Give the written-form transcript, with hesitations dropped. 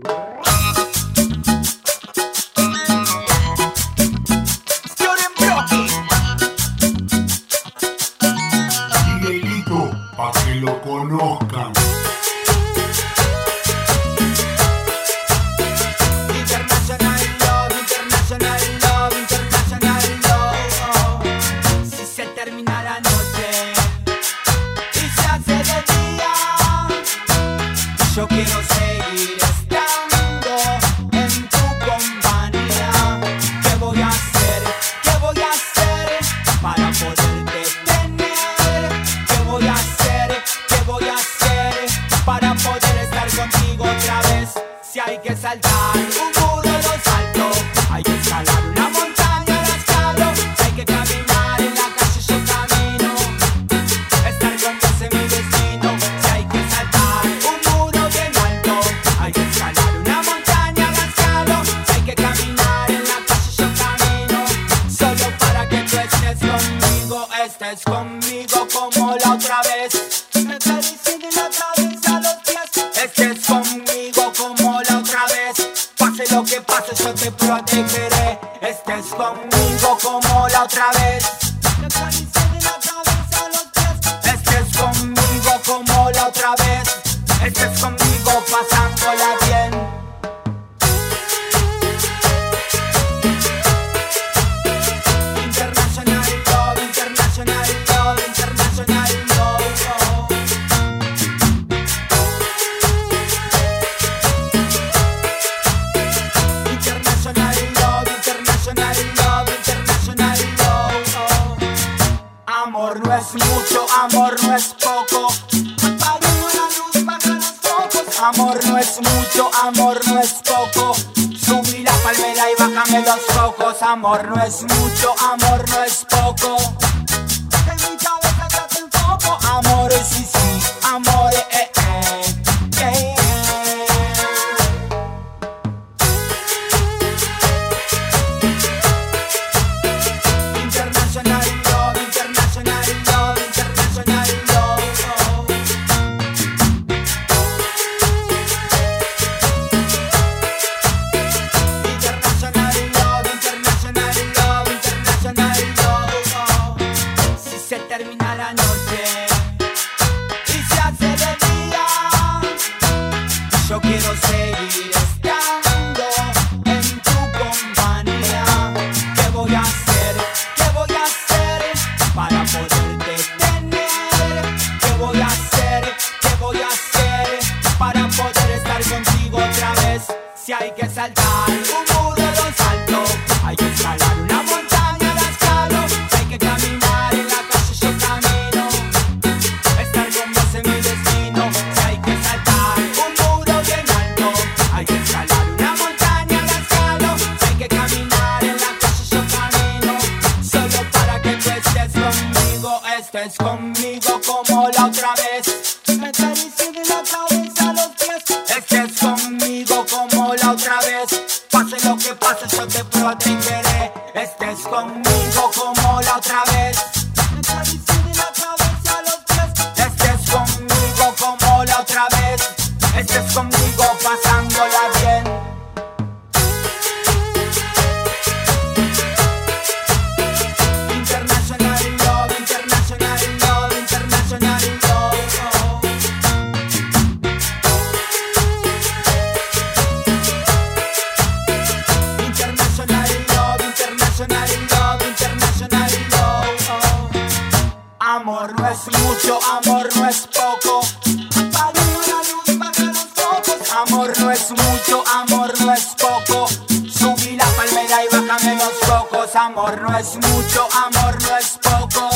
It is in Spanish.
Miguelito, pa' que lo conozcan. International love, international love, international love. Si se termina la noche y se hace de día, yo quiero seguir estando en tu compañía. ¿Qué voy a hacer? ¿Qué voy a hacer para poderte tener? ¿Qué voy a hacer? ¿Qué voy a hacer para poder estar contigo otra vez? Si hay que saltar un muro lo salto, hay que escalar una montaña la escalo, hay que caminar en la calle yo camino, estar con vos es mi destino. Si hay que saltar un muro bien alto, hay que escalar una montaña la escalo, hay que caminar en la calle yo camino, solo para que tú estés conmigo como la otra vez. Me acaricien y me atraviesa los pies, estés conmigo como la otra vez. Pase lo que pase yo te protegeré, estés conmigo como la otra vez. Me acaricien y me atraviesa los pies, estés conmigo como la otra vez. Estés conmigo pasándola bien. Amor no es mucho, amor no es poco. Apaguemos la luz, baja los focos. Amor no es mucho, amor no es poco. Subí la palmera y bájame los focos. Amor no es mucho, amor no es poco. En mi cabeza te hace el foco. Amor sí, sí, amor yeah. International love, international love, international love. International love, international love, international love. Si se termina la noche y se hace de día, yo quiero seguir estando en tu compañía. ¿Qué voy a hacer? ¿Qué voy a hacer para poderte tener? ¿Qué voy a hacer? ¿Qué voy a hacer para poder estar contigo otra vez? Si hay que saltar un muro lo salto, hay que escalar una montaña la escalo, hay que caminar en la calle yo camino, estar con vos es mi destino. Si hay que saltar un muro bien alto, hay que escalar una montaña la escalo, hay que caminar en la calle yo camino, solo para que tú estés conmigo como la otra vez. Me acaricien y me atraviesa los pies, estés conmigo como la otra vez. Pase lo que pase yo te protegeré, estés conmigo como la otra vez. Me acaricien y me atraviesa los pies, estés conmigo como la otra vez. Estés conmigo pasándola bien. International love, international love, international love. International love, international love, international love. Amor no es mucho, amor no es poco. Apaguemos la luz, baja los focos. Amor no es mucho, amor no es poco. Subí la palmera y bájame los focos. Amor no es mucho, amor no es poco.